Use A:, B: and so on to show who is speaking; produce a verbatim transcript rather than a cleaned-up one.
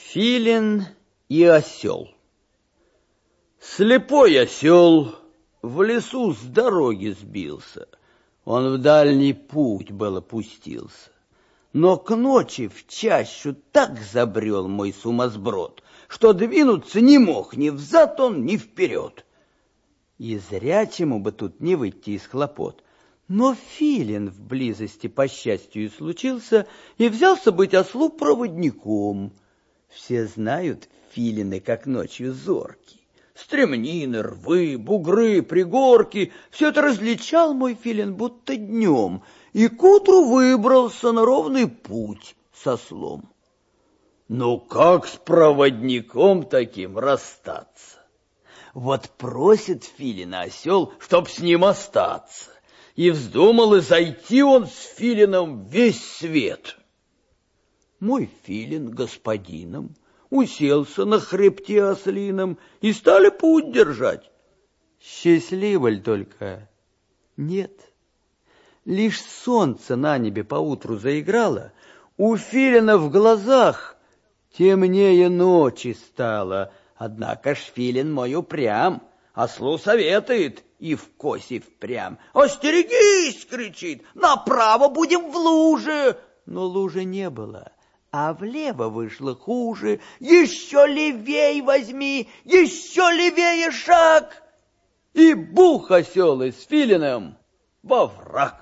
A: Филин и осел. Слепой осел в лесу с дороги сбился. Он в дальний путь было пустился. Но к ночи в чащу так забрел мой сумасброд, что двинуться не мог ни взад он, ни вперед. И зрячему бы тут не выйти из хлопот. Но Филин в близости, по счастью, и случился, и взялся быть ослу проводником. Все знают филины, как ночью зорки. Стремнины, рвы, бугры, пригорки — все это различал мой филин будто днем, и к утру выбрался на ровный путь с ослом. Ну как с проводником таким расстаться? Вот просит филина осел, чтоб с ним остаться, и вздумал и зайти он с филином весь свет. Мой филин господином уселся на хребте ослином, и стали путь держать. Счастливо ли только? Нет. Лишь солнце на небе поутру заиграло, у филина в глазах темнее ночи стало. Однако ж филин мой упрям, ослу советует и вкось, и впрямь. «Остерегись!» — кричит. «Направо будем в луже!» Но лужи не было, а влево вышло хуже. «Еще левей возьми, еще левее шаг!» И бух осел с филином во враг.